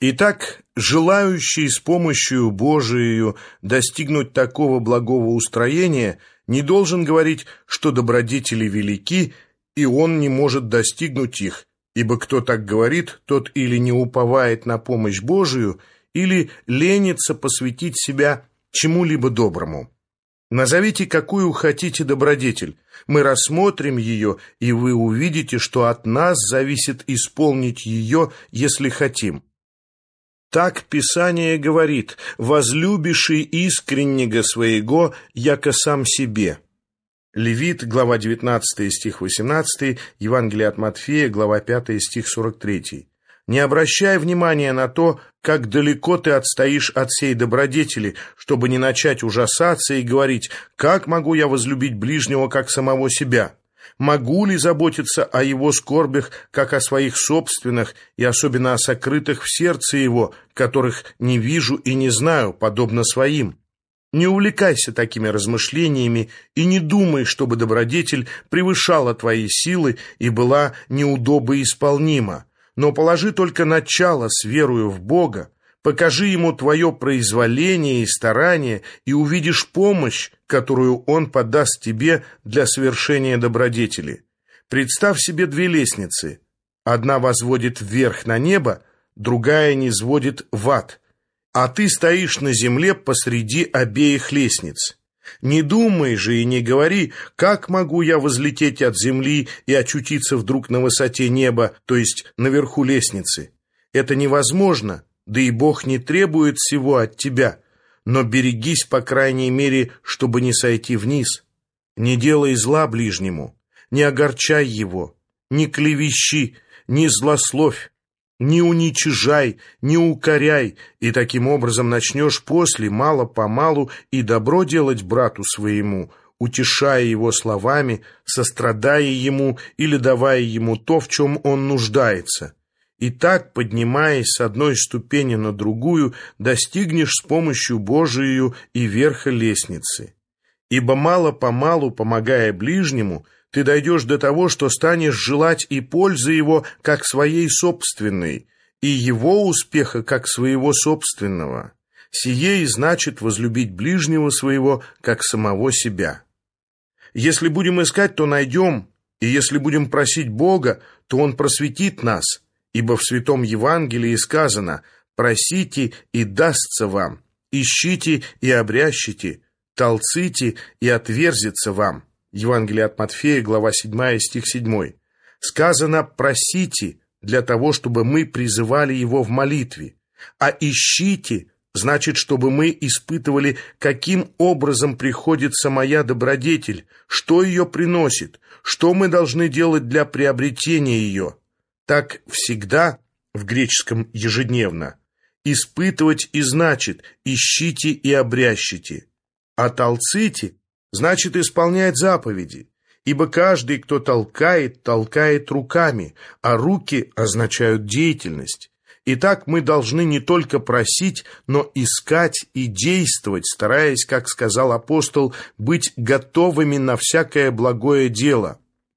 Итак, желающий с помощью Божией достигнуть такого благого устроения не должен говорить, что добродетели велики, и он не может достигнуть их, ибо кто так говорит, тот или не уповает на помощь Божию, или ленится посвятить себя чему-либо доброму. Назовите, какую хотите добродетель. Мы рассмотрим ее, и вы увидите, что от нас зависит исполнить ее, если хотим. Так Писание говорит: «Возлюбиши искреннего своего, яко сам себе». Левит, глава 19, стих 18, Евангелие от Матфея, глава 5, стих 43. Не обращай внимания на то, как далеко ты отстоишь от сей добродетели, чтобы не начать ужасаться и говорить: «Как могу я возлюбить ближнего, как самого себя? Могу ли заботиться о его скорбях, как о своих собственных, и особенно о сокрытых в сердце его, которых не вижу и не знаю, подобно своим?» Не увлекайся такими размышлениями и не думай, чтобы добродетель превышала твои силы и была неудобоисполнима, но положи только начало с верою в Бога, покажи Ему твое произволение и старание, и увидишь помощь, которую Он подаст тебе для совершения добродетели. Представь себе две лестницы. Одна возводит вверх на небо, другая низводит в ад. А ты стоишь на земле посреди обеих лестниц. Не думай же и не говори: «Как могу я возлететь от земли и очутиться вдруг на высоте неба, то есть наверху лестницы?» Это невозможно, да и Бог не требует всего от тебя, но берегись, по крайней мере, чтобы не сойти вниз. Не делай зла ближнему, не огорчай его, не клевещи, не злословь, не уничижай, не укоряй, и таким образом начнешь после мало-помалу и добро делать брату своему, утешая его словами, сострадая ему или давая ему то, в чем он нуждается. И так, поднимаясь с одной ступени на другую, достигнешь с помощью Божией и верха лестницы. Ибо мало-помалу, помогая ближнему, ты дойдешь до того, что станешь желать и пользы его, как своей собственной, и его успеха, как своего собственного. Сие и значит возлюбить ближнего своего, как самого себя. Если будем искать, то найдем, и если будем просить Бога, то Он просветит нас, ибо в Святом Евангелии сказано: «Просите, и дастся вам, ищите, и обрящите, толците, и отверзится вам». Евангелие от Матфея, глава 7, стих 7. Сказано: «Просите», для того, чтобы мы призывали Его в молитве, а «ищите» значит, чтобы мы испытывали, каким образом приходится моя добродетель, что ее приносит, что мы должны делать для приобретения ее. Так всегда, в греческом ежедневно, испытывать и значит «ищите и обрящите», а «толците» значит исполнять заповеди, ибо каждый, кто толкает, толкает руками, а руки означают деятельность. Итак, мы должны не только просить, но искать и действовать, стараясь, как сказал апостол, быть готовыми на всякое благое дело.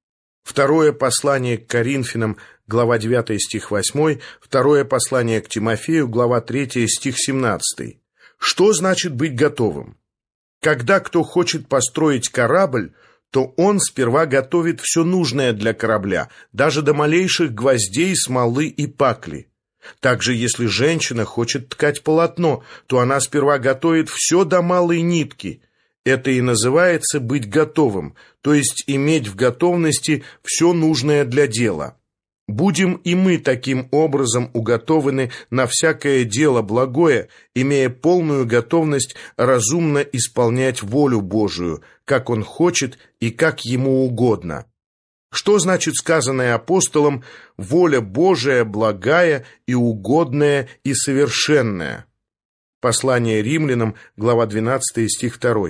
Второе послание к Коринфянам, глава 9, стих 8, второе послание к Тимофею, глава 3, стих 17. Что значит быть готовым? Когда кто хочет построить корабль, то он сперва готовит все нужное для корабля, даже до малейших гвоздей, смолы и пакли. Также, если женщина хочет ткать полотно, то она сперва готовит все до малой нитки. Это и называется быть готовым, то есть иметь в готовности все нужное для дела. Будем и мы таким образом уготованы на всякое дело благое, имея полную готовность разумно исполнять волю Божию, как Он хочет и как Ему угодно. Что значит сказанное апостолом «воля Божия благая и угодная и совершенная»? Послание римлянам, глава 12, стих 2.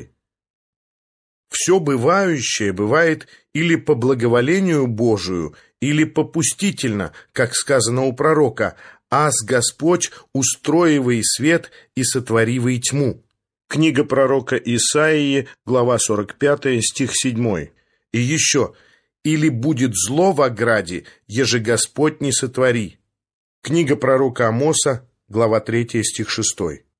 Все бывающее бывает или по благоволению Божию, или попустительно, как сказано у пророка: «Аз Господь устроивай свет и сотворивай тьму». Книга пророка Исаии, глава 45, стих 7. И еще: «Или будет зло в ограде, еже Господь не сотвори». Книга пророка Амоса, глава 3, стих 6.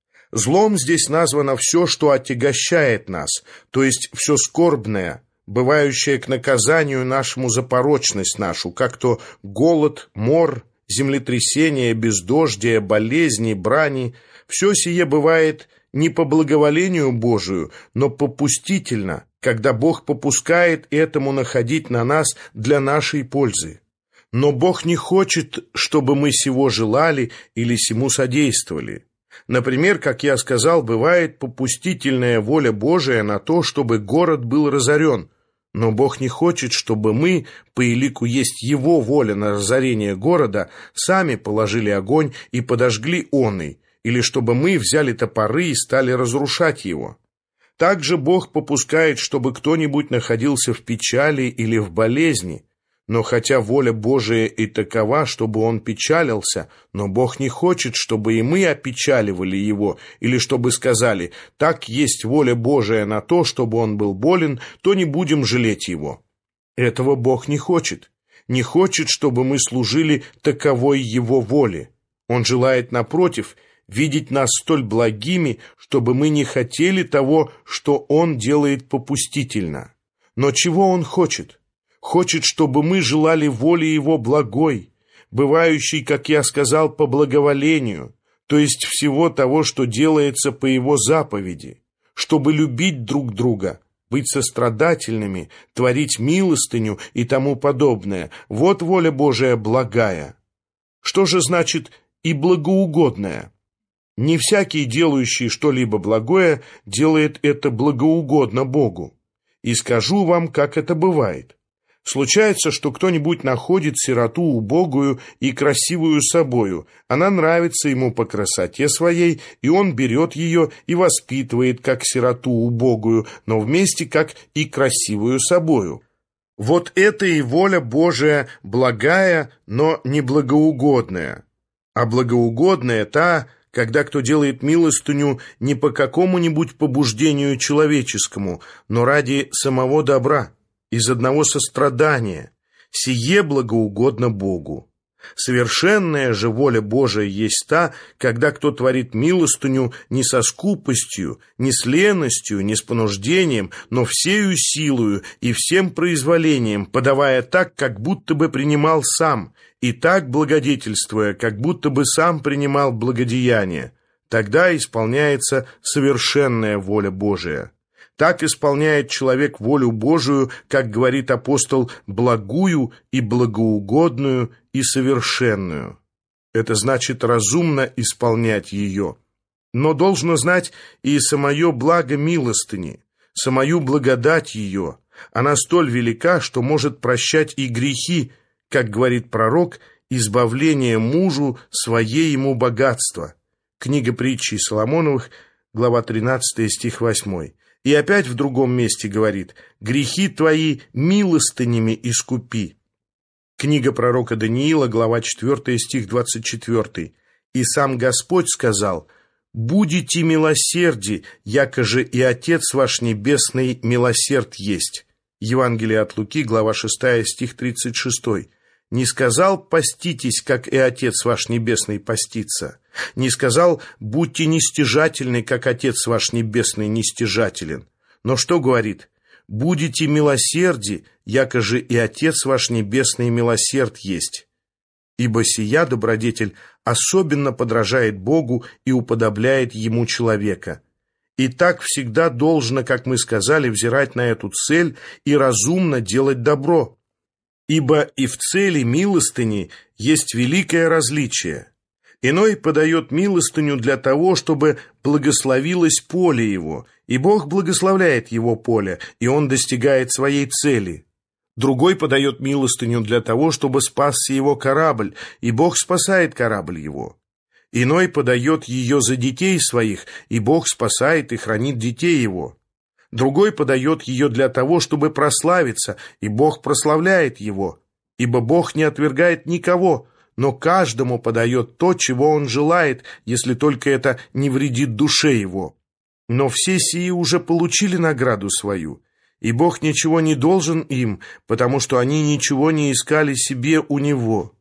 Злом здесь названо все, что отягощает нас, то есть все скорбное, бывающее к наказанию нашему за порочность нашу, как то голод, мор, землетрясение, бездождие, болезни, брани. Все сие бывает не по благоволению Божию, но попустительно, когда Бог попускает этому находить на нас для нашей пользы. Но Бог не хочет, чтобы мы сего желали или сему содействовали. Например, как я сказал, бывает попустительная воля Божия на то, чтобы город был разорен, но Бог не хочет, чтобы мы, по элику есть Его воля на разорение города, сами положили огонь и подожгли оный, или чтобы мы взяли топоры и стали разрушать его. Также Бог попускает, чтобы кто-нибудь находился в печали или в болезни, но хотя воля Божия и такова, чтобы он печалился, но Бог не хочет, чтобы и мы опечаливали его, или чтобы сказали: так есть воля Божия на то, чтобы он был болен, то не будем жалеть его. Этого Бог не хочет. Не хочет, чтобы мы служили таковой его воле. Он желает, напротив, видеть нас столь благими, чтобы мы не хотели того, что он делает попустительно. Но чего он хочет? Хочет, чтобы мы желали воли Его благой, бывающей, как я сказал, по благоволению, то есть всего того, что делается по Его заповеди, чтобы любить друг друга, быть сострадательными, творить милостыню и тому подобное. Вот воля Божия благая. Что же значит и благоугодная? Не всякий, делающий что-либо благое, делает это благоугодно Богу. И скажу вам, как это бывает. Случается, что кто-нибудь находит сироту убогую и красивую собою, она нравится ему по красоте своей, и он берет ее и воспитывает как сироту убогую, но вместе как и красивую собою. Вот это и воля Божия благая, но не благоугодная. А благоугодная та, когда кто делает милостыню не по какому-нибудь побуждению человеческому, но ради самого добра, из одного сострадания, сие благоугодно Богу. Совершенная же воля Божия есть та, когда кто творит милостыню не со скупостью, не с леностью, не с понуждением, но всею силою и всем произволением, подавая так, как будто бы принимал сам, и так благодетельствуя, как будто бы сам принимал благодеяние. Тогда исполняется совершенная воля Божия. Так исполняет человек волю Божию, как говорит апостол, благую и благоугодную и совершенную. Это значит разумно исполнять ее. Но должно знать и самое благо милостыни, самую благодать ее. Она столь велика, что может прощать и грехи, как говорит пророк, избавление мужу свое ему богатство. Книга притчей Соломоновых, глава 13, стих 8. И опять в другом месте говорит: «Грехи твои милостынями искупи». Книга пророка Даниила, глава 4, стих 24. «И сам Господь сказал: будете милосерди, якоже и Отец ваш Небесный милосерд есть». Евангелие от Луки, глава 6, стих 36. Не сказал: поститесь, как и Отец ваш Небесный постится. Не сказал: будьте нестяжательны, как Отец ваш Небесный нестяжателен. Но что говорит? Будете милосерди, якоже и Отец ваш Небесный милосерд есть. Ибо сия добродетель особенно подражает Богу и уподобляет Ему человека. И так всегда должно, как мы сказали, взирать на эту цель и разумно делать добро. Ибо и в цели милостыни есть великое различие. Иной подает милостыню для того, чтобы благословилось поле его, и Бог благословляет его поле, и он достигает своей цели. Другой подает милостыню для того, чтобы спасся его корабль, и Бог спасает корабль его. Иной подает ее за детей своих, и Бог спасает и хранит детей его. Другой подает ее для того, чтобы прославиться, и Бог прославляет его. Ибо Бог не отвергает никого, но каждому подает то, чего он желает, если только это не вредит душе его. Но все сии уже получили награду свою, и Бог ничего не должен им, потому что они ничего не искали себе у Него.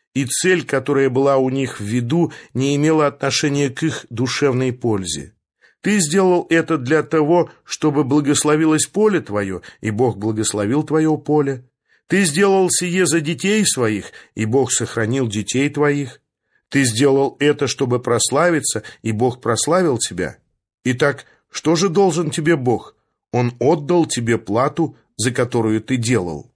и цель, которая была у них в виду, не имела отношения к их душевной пользе. Ты сделал это для того, чтобы благословилось поле твое, и Бог благословил твое поле. Ты сделал сие за детей своих, и Бог сохранил детей твоих. Ты сделал это, чтобы прославиться, и Бог прославил тебя. Итак, что же должен тебе Бог? Он отдал тебе плату, за которую ты делал.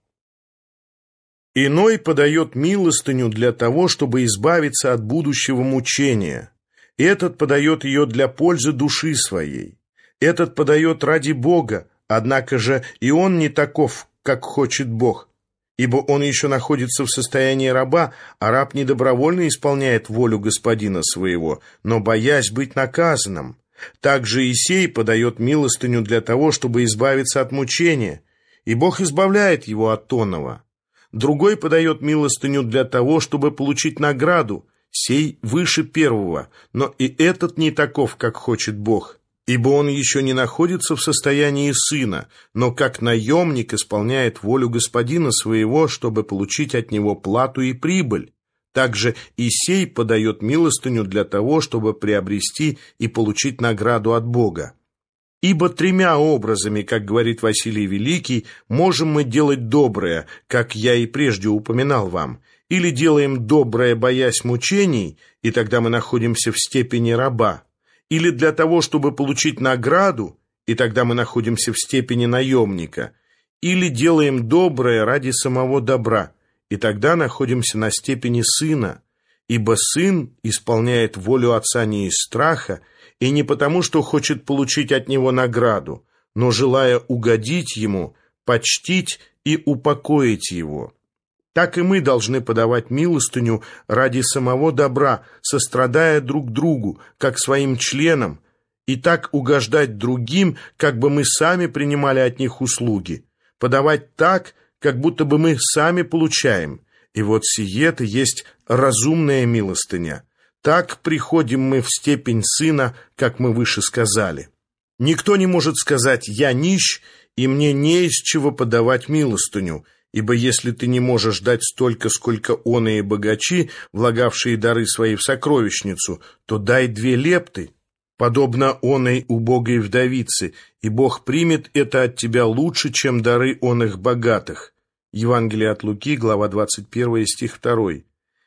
Иной подает милостыню для того, чтобы избавиться от будущего мучения. Этот подает ее для пользы души своей. Этот подает ради Бога, однако же и он не таков, как хочет Бог. Ибо он еще находится в состоянии раба, а раб не добровольно исполняет волю господина своего, но боясь быть наказанным. Также и сей подает милостыню для того, чтобы избавиться от мучения, и Бог избавляет его от онного. Другой подает милостыню для того, чтобы получить награду, сей выше первого, но и этот не таков, как хочет Бог, ибо он еще не находится в состоянии сына, но как наемник исполняет волю господина своего, чтобы получить от него плату и прибыль. Также и сей подает милостыню для того, чтобы приобрести и получить награду от Бога. Ибо тремя образами, как говорит Василий Великий, можем мы делать доброе, как я и прежде упоминал вам, или делаем доброе, боясь мучений, и тогда мы находимся в степени раба, или для того, чтобы получить награду, и тогда мы находимся в степени наемника, или делаем доброе ради самого добра, и тогда находимся на степени сына, ибо сын исполняет волю отца не из страха, и не потому, что хочет получить от него награду, но желая угодить ему, почтить и упокоить его. Так и мы должны подавать милостыню ради самого добра, сострадая друг другу, как своим членам, и так угождать другим, как бы мы сами принимали от них услуги, подавать так, как будто бы мы сами получаем. И вот сие-то есть разумная милостыня. Так приходим мы в степень сына, как мы выше сказали. Никто не может сказать «я нищ, и мне не из чего подавать милостыню», ибо если ты не можешь дать столько, сколько оные богачи, влагавшие дары свои в сокровищницу, то дай 2 лепты, подобно оной убогой вдовице, и Бог примет это от тебя лучше, чем дары оных богатых. Евангелие от Луки, глава 21, стих 2.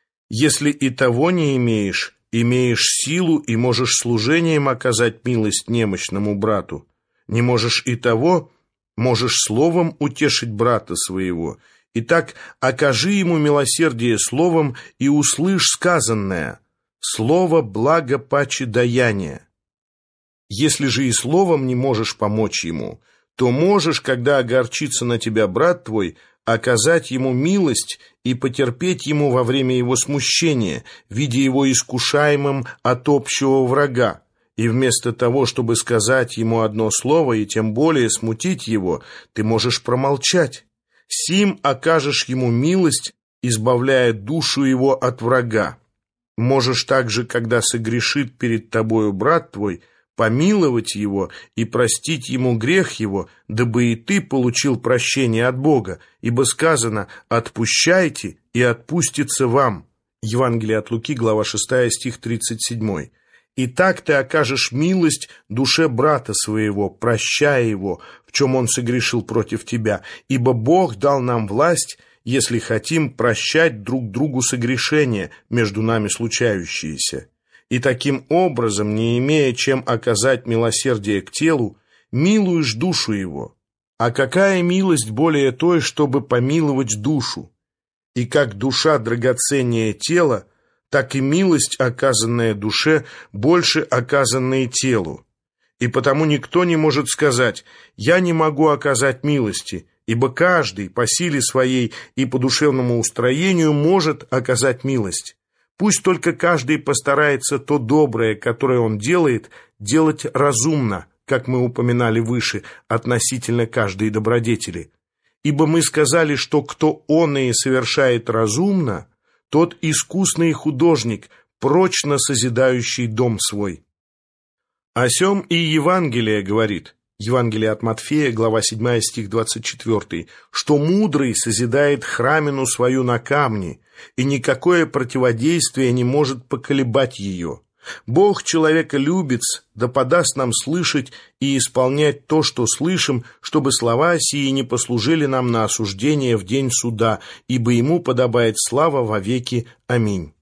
Если и того не имеешь, имеешь силу и можешь служением оказать милость немощному брату. Не можешь и того, можешь словом утешить брата своего. Итак, окажи ему милосердие словом и услышь сказанное. Слово благо паче даяния. Если же и словом не можешь помочь ему, то можешь, когда огорчится на тебя брат твой, оказать ему милость и потерпеть ему во время его смущения, видя его искушаемым от общего врага. И вместо того, чтобы сказать ему одно слово и тем более смутить его, ты можешь промолчать. Сим окажешь ему милость, избавляя душу его от врага. Можешь также, когда согрешит перед тобою брат твой, помиловать его и простить ему грех его, дабы и ты получил прощение от Бога, ибо сказано «отпущайте, и отпустится вам». Евангелие от Луки, глава 6, стих 37. И так ты окажешь милость душе брата своего, прощая его, в чем он согрешил против тебя, ибо Бог дал нам власть, если хотим, прощать друг другу согрешения, между нами случающиеся. И таким образом, не имея чем оказать милосердие к телу, милуешь душу его. А какая милость более той, чтобы помиловать душу? И как душа драгоценнее тела, так и милость, оказанная душе, больше оказанная телу. И потому никто не может сказать «я не могу оказать милости», ибо каждый по силе своей и по душевному устроению может оказать милость. Пусть только каждый постарается то доброе, которое он делает, делать разумно, как мы упоминали выше, относительно каждой добродетели. Ибо мы сказали, что кто оное совершает разумно, тот искусный художник, прочно созидающий дом свой. О сем и Евангелие говорит, Евангелие от Матфея, глава 7, стих 24, что мудрый созидает храмину свою на камне, и никакое противодействие не может поколебать ее. Бог человека любит, да подаст нам слышать и исполнять то, что слышим, чтобы слова сии не послужили нам на осуждение в день суда, ибо ему подобает слава вовеки. Аминь.